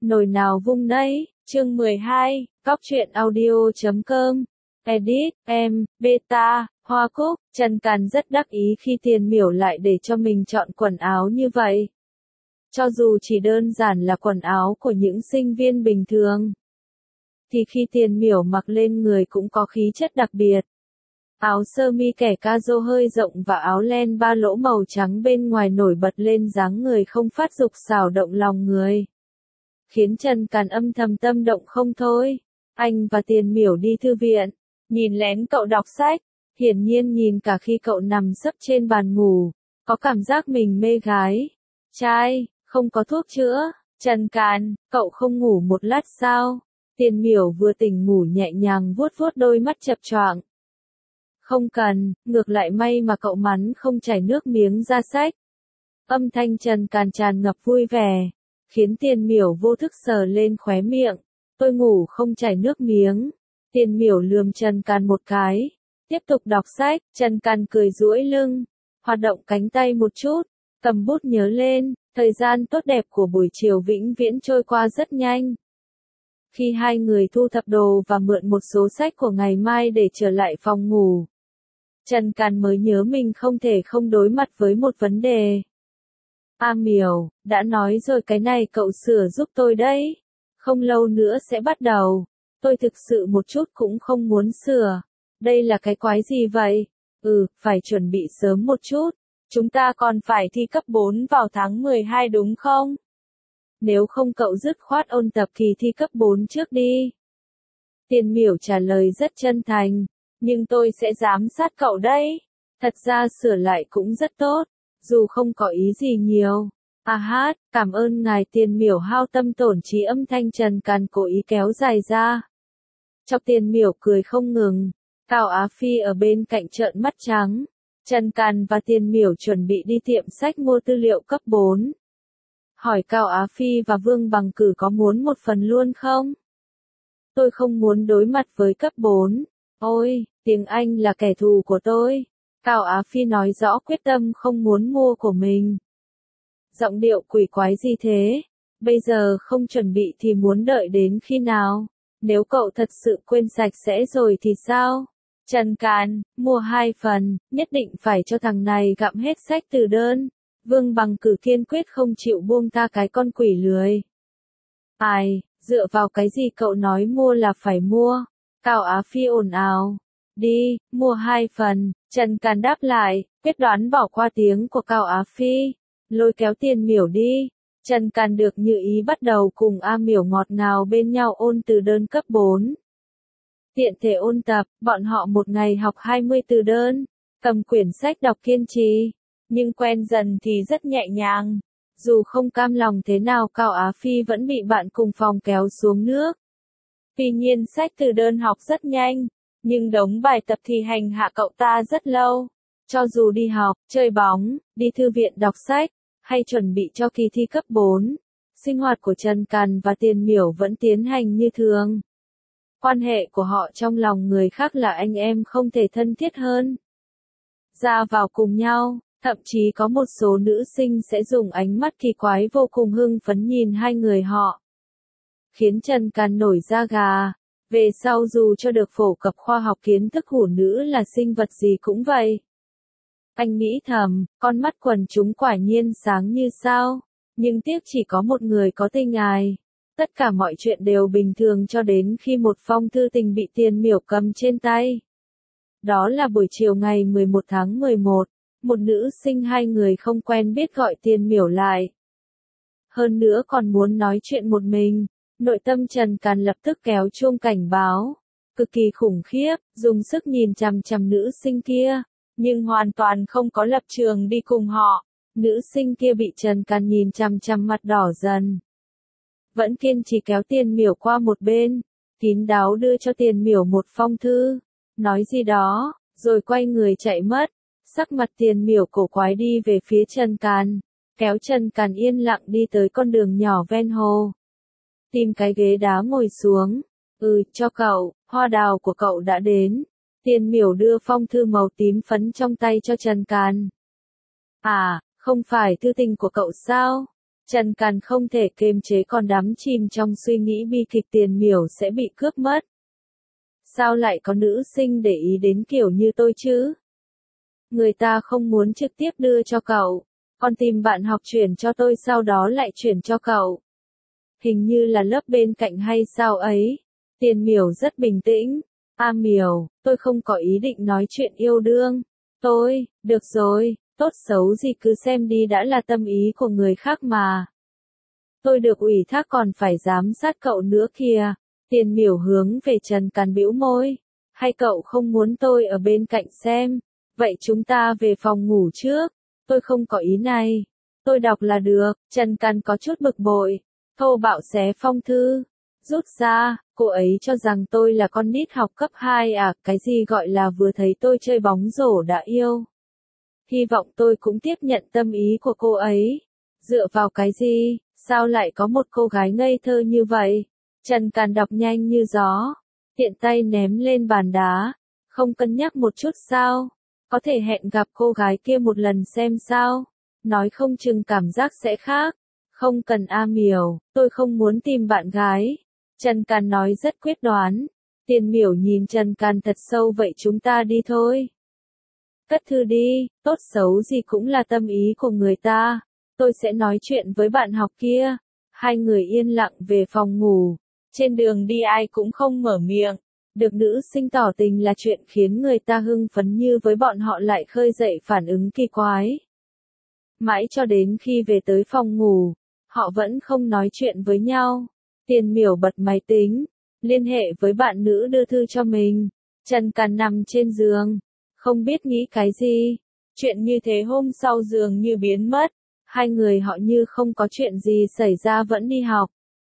Nồi nào vung nấy, chương 12, Cóc truyện audio.com, edit, em, beta, Hoa Cúc, Trần Càn rất đắc ý khi Tiền Miểu lại để cho mình chọn quần áo như vậy. Cho dù chỉ đơn giản là quần áo của những sinh viên bình thường, thì khi Tiền Miểu mặc lên người cũng có khí chất đặc biệt. Áo sơ mi kẻ ca-rô hơi rộng và áo len ba lỗ màu trắng bên ngoài nổi bật lên dáng người không phát dục xảo động lòng người, khiến Trần Càn âm thầm tâm động không thôi. Anh và Tiền Miểu đi thư viện, nhìn lén cậu đọc sách, hiển nhiên nhìn cả khi cậu nằm sấp trên bàn ngủ, có cảm giác mình mê gái. Trai, không có thuốc chữa. Trần Càn, cậu không ngủ một lát sao? Tiền Miểu vừa tỉnh ngủ nhẹ nhàng vuốt vuốt đôi mắt chập choạng. Không cần, ngược lại may mà cậu mắn không chảy nước miếng ra sách. Âm thanh Trần Càn tràn ngập vui vẻ, khiến Tiền Miểu vô thức sờ lên khóe miệng. Tôi ngủ không chảy nước miếng. Tiền Miểu lườm Trần Càn một cái, tiếp tục đọc sách. Trần Càn cười duỗi lưng, hoạt động cánh tay một chút, cầm bút nhớ lên. Thời gian tốt đẹp của buổi chiều vĩnh viễn trôi qua rất nhanh. Khi hai người thu thập đồ và mượn một số sách của ngày mai để trở lại phòng ngủ, Trần Càn mới nhớ mình không thể không đối mặt với một vấn đề. Miểu, đã nói rồi cái này cậu sửa giúp tôi đấy. Không lâu nữa sẽ bắt đầu. Tôi thực sự một chút cũng không muốn sửa. Đây là cái quái gì vậy? Phải chuẩn bị sớm một chút. Chúng ta còn phải thi cấp 4 vào tháng 12 đúng không? Nếu không cậu dứt khoát ôn tập kỳ thi cấp 4 trước đi. Tiền Miểu trả lời rất chân thành. Nhưng tôi sẽ giám sát cậu đấy. Thật ra sửa lại cũng rất tốt. Dù không có ý gì nhiều. Cảm ơn ngài. Tiền Miểu hao tâm tổn trí âm thanh Trần Càn cố ý kéo dài ra. Chọc Tiền Miểu cười không ngừng. Cao Á Phi ở bên cạnh trợn mắt trắng. Trần Càn và Tiền Miểu chuẩn bị đi tiệm sách mua tư liệu cấp 4. Hỏi Cao Á Phi và Vương Bằng Cử có muốn một phần luôn không? Tôi không muốn đối mặt với cấp 4. Ôi, tiếng Anh là kẻ thù của tôi. Cao Á Phi nói rõ quyết tâm không muốn mua của mình. Giọng điệu quỷ quái gì thế? Bây giờ không chuẩn bị thì muốn đợi đến khi nào? Nếu cậu thật sự quên sạch sẽ rồi thì sao? Trần Càn, mua 2 phần, nhất định phải cho thằng này gặm hết sách từ đơn. Vương Bằng Cử kiên quyết không chịu buông tha cái con quỷ lười. Dựa vào cái gì cậu nói mua là phải mua? Cao Á Phi ồn ào. Đi, mua 2 phần. Trần Càn đáp lại, quyết đoán bỏ qua tiếng của Cao Á Phi. Lôi kéo Tiền Miểu đi. Trần Càn được như ý bắt đầu cùng Miểu ngọt ngào bên nhau ôn từ đơn cấp 4. Tiện thể ôn tập, bọn họ một ngày học 20 từ đơn. Cầm quyển sách đọc kiên trì. Nhưng quen dần thì rất nhẹ nhàng. Dù không cam lòng thế nào Cao Á Phi vẫn bị bạn cùng phòng kéo xuống nước. Tuy nhiên sách từ đơn học rất nhanh, nhưng đống bài tập thì hành hạ cậu ta rất lâu. Cho dù đi học, chơi bóng, đi thư viện đọc sách, hay chuẩn bị cho kỳ thi cấp 4, sinh hoạt của Trần Càn và Tiền Miểu vẫn tiến hành như thường. Quan hệ của họ trong lòng người khác là anh em không thể thân thiết hơn. Ra vào cùng nhau, thậm chí có một số nữ sinh sẽ dùng ánh mắt kỳ quái vô cùng hưng phấn nhìn hai người họ. Khiến Trần Càn nổi da gà. Về sau dù cho được phổ cập khoa học kiến thức hủ nữ là sinh vật gì cũng vậy. Anh nghĩ thầm, con mắt quần chúng quả nhiên sáng như sao. Nhưng tiếc chỉ có một người có tình ái. Tất cả mọi chuyện đều bình thường cho đến khi một phong thư tình bị Tiền Miểu cầm trên tay. Đó là buổi chiều ngày 11 tháng 11. Một nữ sinh hai người không quen biết gọi Tiền Miểu lại. Hơn nữa còn muốn nói chuyện một mình. Nội tâm Trần Càn lập tức kéo chuông cảnh báo. Cực kỳ khủng khiếp, dùng sức nhìn chằm chằm nữ sinh kia. Nhưng hoàn toàn không có lập trường đi cùng họ. Nữ sinh kia bị Trần Càn nhìn chằm chằm mặt đỏ dần. Vẫn kiên trì kéo Tiền Miểu qua một bên. Kín đáo đưa cho Tiền Miểu một phong thư. Nói gì đó, rồi quay người chạy mất. Sắc mặt Tiền Miểu cổ quái đi về phía Trần Càn. Kéo Trần Càn yên lặng đi tới con đường nhỏ ven hồ. Tìm cái ghế đá ngồi xuống. Cho cậu, hoa đào của cậu đã đến. Tiền Miểu đưa phong thư màu tím phấn trong tay cho Trần Càn. Không phải thư tình của cậu sao? Trần Càn không thể kiềm chế còn đắm chìm trong suy nghĩ bi kịch Tiền Miểu sẽ bị cướp mất. Sao lại có nữ sinh để ý đến kiểu như tôi chứ? Người ta không muốn trực tiếp đưa cho cậu, còn tìm bạn học chuyển cho tôi sau đó lại chuyển cho cậu. Hình như là lớp bên cạnh hay sao ấy. Tiền Miểu rất bình tĩnh. Miểu, tôi không có ý định nói chuyện yêu đương. Được rồi, tốt xấu gì cứ xem đi đã là tâm ý của người khác mà. Tôi được ủy thác còn phải giám sát cậu nữa kìa. Tiền Miểu hướng về Trần Càn bĩu môi. Hay cậu không muốn tôi ở bên cạnh xem? Vậy chúng ta về phòng ngủ trước. Tôi không có ý này. Tôi đọc là được. Trần Càn có chút bực bội. Thô bạo xé phong thư. Rút ra, cô ấy cho rằng tôi là con nít học cấp 2 à, cái gì gọi là vừa thấy tôi chơi bóng rổ đã yêu. Hy vọng tôi cũng tiếp nhận tâm ý của cô ấy. Dựa vào cái gì, sao lại có một cô gái ngây thơ như vậy? Trần Càn đọc nhanh như gió, tiện tay ném lên bàn đá. Không cân nhắc một chút sao? Có thể hẹn gặp cô gái kia một lần xem sao? Nói không chừng cảm giác sẽ khác. Không cần Miểu, tôi không muốn tìm bạn gái. Trần Càn nói rất quyết đoán. Tiền Miểu nhìn Trần Càn thật sâu, vậy chúng ta đi thôi. Cất thư đi, tốt xấu gì cũng là tâm ý của người ta. Tôi sẽ nói chuyện với bạn học kia. Hai người yên lặng về phòng ngủ. Trên đường đi ai cũng không mở miệng. Được nữ sinh tỏ tình là chuyện khiến người ta hưng phấn như với bọn họ lại khơi dậy phản ứng kỳ quái. Mãi cho đến khi về tới phòng ngủ, họ vẫn không nói chuyện với nhau. Tiền Miểu bật máy tính, liên hệ với bạn nữ đưa thư cho mình. Trần Càn nằm trên giường, không biết nghĩ cái gì. Chuyện như thế hôm sau dường như biến mất. Hai người họ như không có chuyện gì xảy ra vẫn đi học.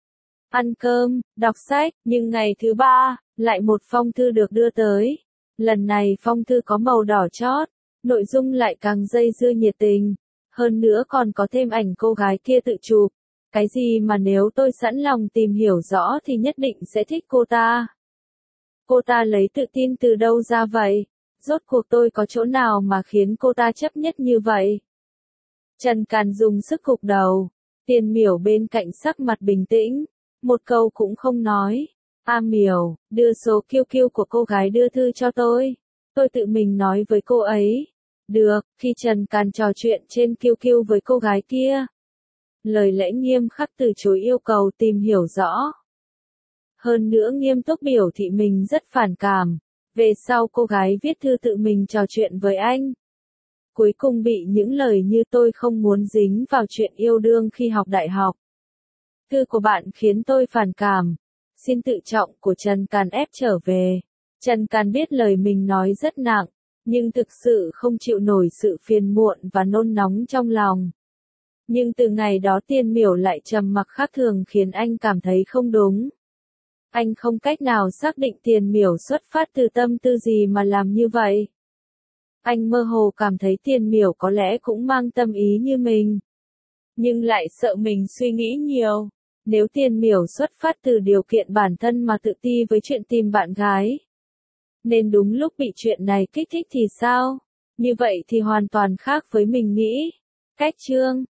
Ăn cơm, đọc sách, nhưng ngày thứ ba, lại một phong thư được đưa tới. Lần này phong thư có màu đỏ chót, nội dung lại càng dây dưa nhiệt tình. Hơn nữa còn có thêm ảnh cô gái kia tự chụp. Cái gì mà nếu tôi sẵn lòng tìm hiểu rõ thì nhất định sẽ thích cô ta. Cô ta lấy tự tin từ đâu ra vậy? Rốt cuộc tôi có chỗ nào mà khiến cô ta chấp nhất như vậy? Trần Càn dùng sức gục đầu. Tiền Miểu bên cạnh sắc mặt bình tĩnh. Một câu cũng không nói. Miểu, đưa số QQ của cô gái đưa thư cho tôi. Tôi tự mình nói với cô ấy. Được, khi Trần Càn trò chuyện trên QQ với cô gái kia. Lời lẽ nghiêm khắc từ chối yêu cầu tìm hiểu rõ. Hơn nữa nghiêm túc biểu thị mình rất phản cảm. Về sau cô gái viết thư tự mình trò chuyện với anh. Cuối cùng bị những lời như tôi không muốn dính vào chuyện yêu đương khi học đại học. Thư của bạn khiến tôi phản cảm. Xin tự trọng của Trần Càn ép trở về. Trần Càn biết lời mình nói rất nặng, nhưng thực sự không chịu nổi sự phiền muộn và nôn nóng trong lòng. Nhưng từ ngày đó Tiền Miểu lại trầm mặc khác thường khiến anh cảm thấy không đúng. Anh không cách nào xác định Tiền Miểu xuất phát từ tâm tư gì mà làm như vậy. Anh mơ hồ cảm thấy Tiền Miểu có lẽ cũng mang tâm ý như mình. Nhưng lại sợ mình suy nghĩ nhiều. Nếu Tiền Miểu xuất phát từ điều kiện bản thân mà tự ti với chuyện tìm bạn gái. Nên đúng lúc bị chuyện này kích thích thì sao? Như vậy thì hoàn toàn khác với mình nghĩ. Cách chương